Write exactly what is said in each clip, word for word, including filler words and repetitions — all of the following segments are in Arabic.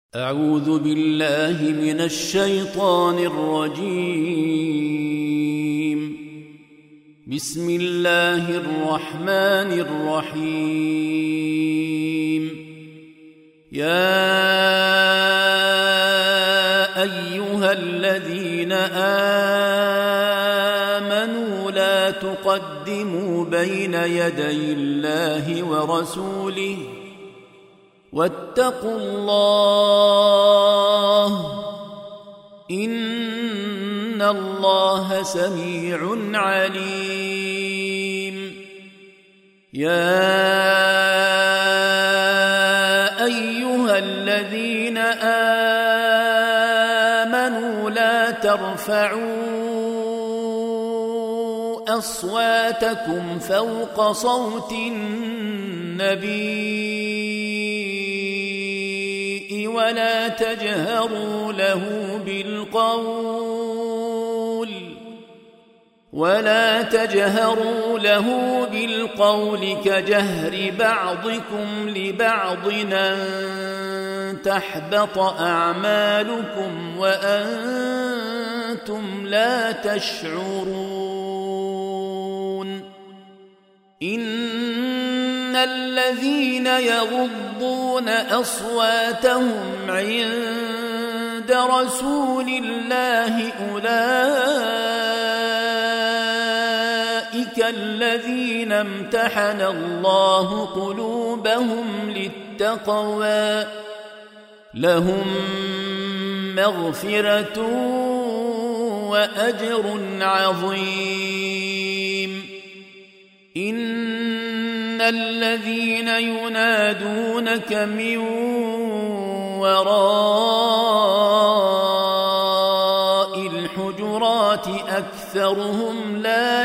أعوذ بالله من الشيطان الرجيم. بسم الله الرحمن الرحيم. يا أيها الذين آمنوا لا تقدموا بين يدي الله ورسوله واتقوا الله إن الله سميع عليم. يا أيها الذين آمنوا لا ترفعوا أصواتكم فوق صوت النبي ولا تجهروا له بالقول ولا تجهروا له بالقول كجهر بعضكم لبعض أن تحبط أعمالكم وأنتم لا تشعرون. إن الذين يغضون أصواتهم عند رسول الله أولئك الذين امتحن الله قلوبهم للتقوى لهم مغفرة وأجر عظيم. إن الذين ينادونك من وراء الحجرات أكثرهم لا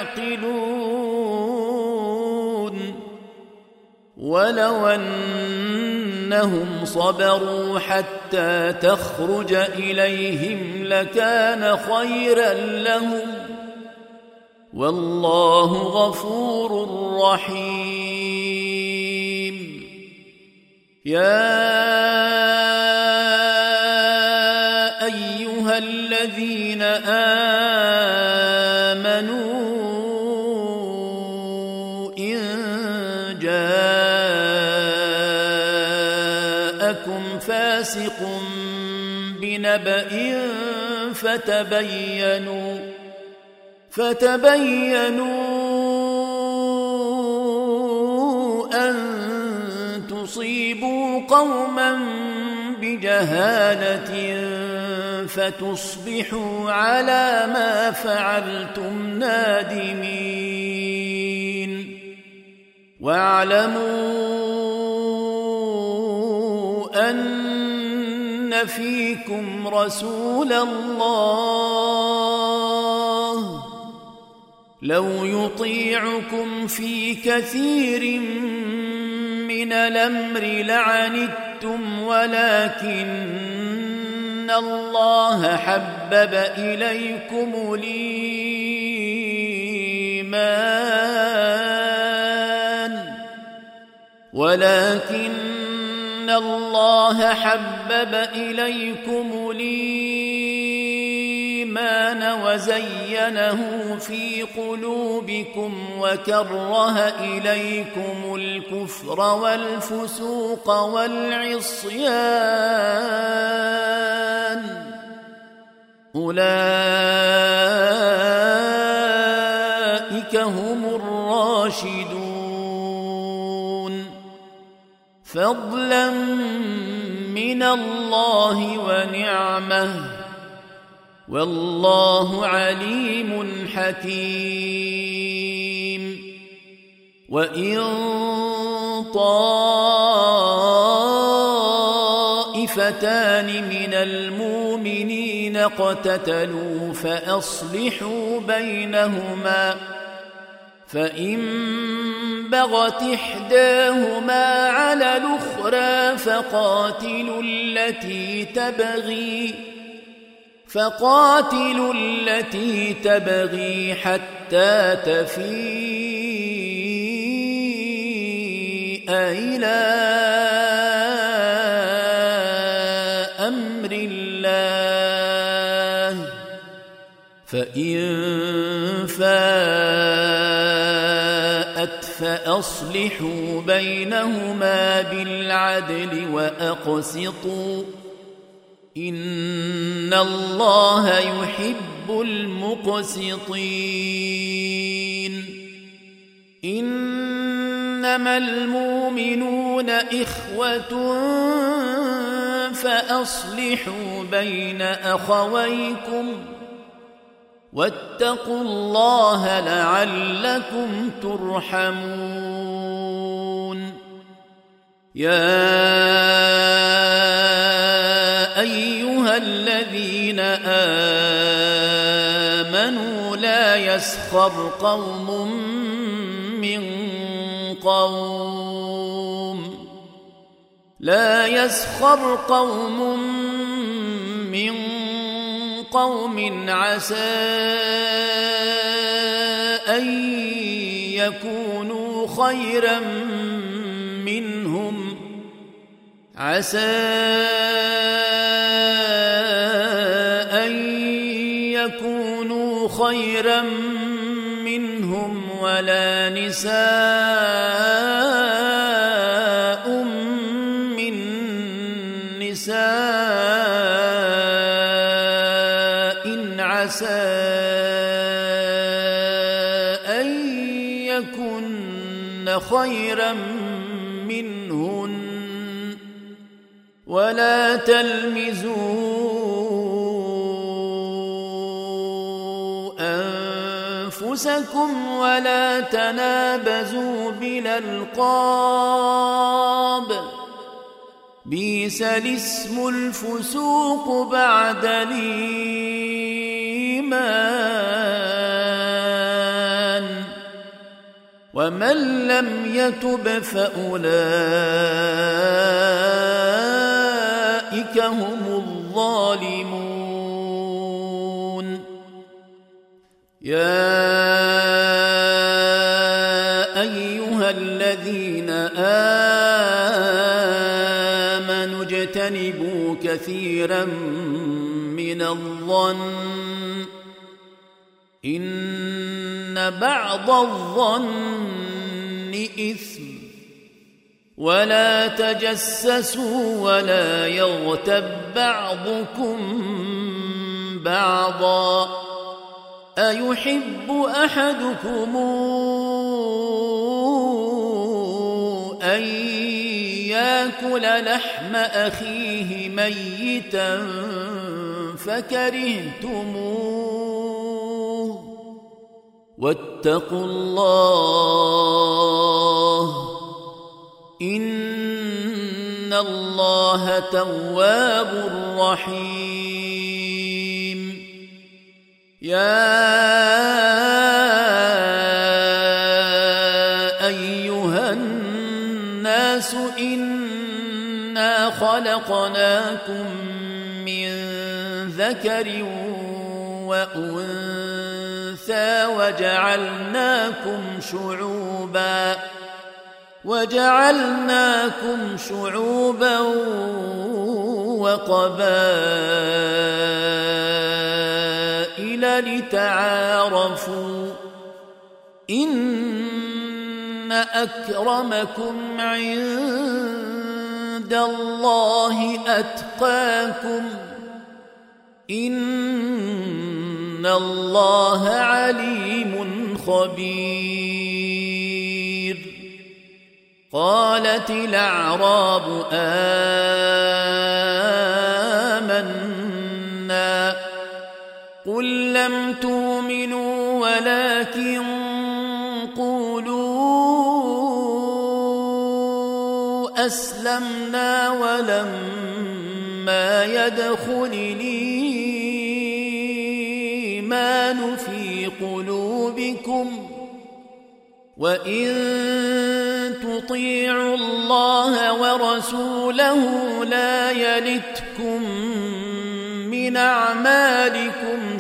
يعقلون. ولو أنهم صبروا حتى تخرج إليهم لكان خيرا لهم والله غفور رحيم. يا أيها الذين آمنوا إن جاءكم فاسق بنبأ فتبينوا فتبينوا أن تصيبوا قوما بجهالة فتصبحوا على ما فعلتم نادمين. واعلموا أن فيكم رسول الله لو يطيعكم في كثير من الأمر لعنتم ولكن الله حبب إليكم الإيمان ولكن الله حبب إليكم الإيمان وزينه في قلوبكم وكره إليكم الكفر والفسوق والعصيان أولئك هم الراشدون فضلا من الله ونعمه والله عليم حكيم. وإن طائفتان من المؤمنين اقتتلوا فأصلحوا بينهما فإن بغت إحداهما على الأخرى فقاتلوا التي تبغي فقاتلوا التي تبغي حتى تفيء إلى أمر الله فإن فاءت فأصلحوا بينهما بالعدل وأقسطوا إن الله يحب المقسطين إنما المؤمنون إخوة فأصلحوا بين أخويكم واتقوا الله لعلكم ترحمون يا أيها الذين آمنوا لا يسخر قوم من قوم لا يسخر قوم من قوم عسى أن يكونوا خيرا منهم عسى أن يكونوا خيرا منهم ولا نساء من نساء عسى أن يكن خيرا منهن ولا تلمزوا أنفسكم ولا تنابزوا بالألقاب بئس الاسم الفسوق بعد الإيمان ومن لم يتب فأولئك هم الظالمون يا أيها الذين آمنوا اجتنبوا كثيرا من الظن إن بعض الظن إثم ولا تجسسوا ولا يغتب بعضكم بعضا أيحب أحدكم أن يأكل لحم أخيه ميتا فكرهتموه واتقوا الله إن الله تواب رحيم يا أيها الناس إنا خلقناكم من ذكر وأنثى وجعلناكم شعوبا وجعلناكم شعوبا وقبائل لتعارفوا إن أكرمكم عند الله أتقاكم إن الله عليم خبير قالت الأعراب آمنا قل لم تؤمنوا ولكن قولوا أسلمنا ولما يدخل الإيمان في قلوبكم وإن تطيعوا الله ورسوله لا يلتكم من أعمالكم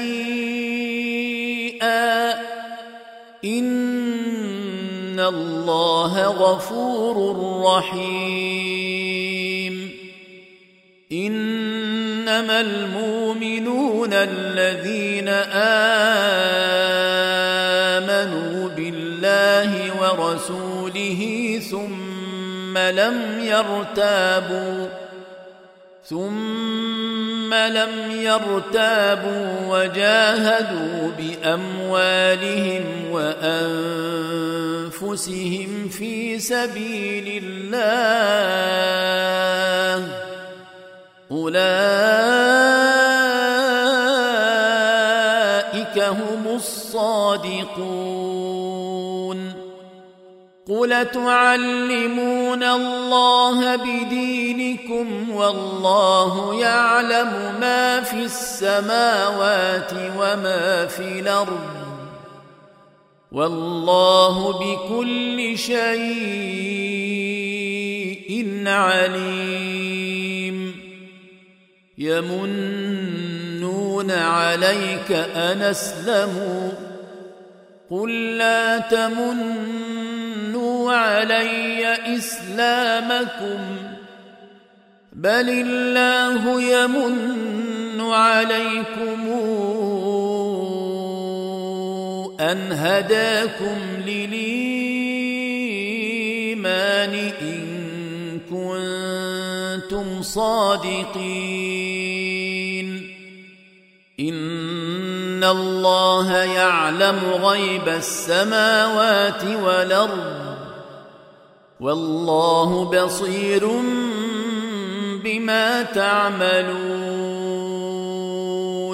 شيئا إن الله غفور رحيم إنما المؤمنون الذين آمنوا بالله ورسوله ثم لم يرتابوا ثم لم يرتابوا وجاهدوا بأموالهم وأنفسهم في سبيل الله أولئك هم الصادقون. قل تعلمون الله بدينكم والله يعلم ما في السماوات وما في الأرض والله بكل شيء عليم. يمنون عليك أن أسلموا قل لا تمنوا علي إسلامكم بل الله يمن عليكم أن هداكم للإيمان إن كنتم صادقين. إن الله يعلم غيب السماوات والأرض والله بصير بما تعملون.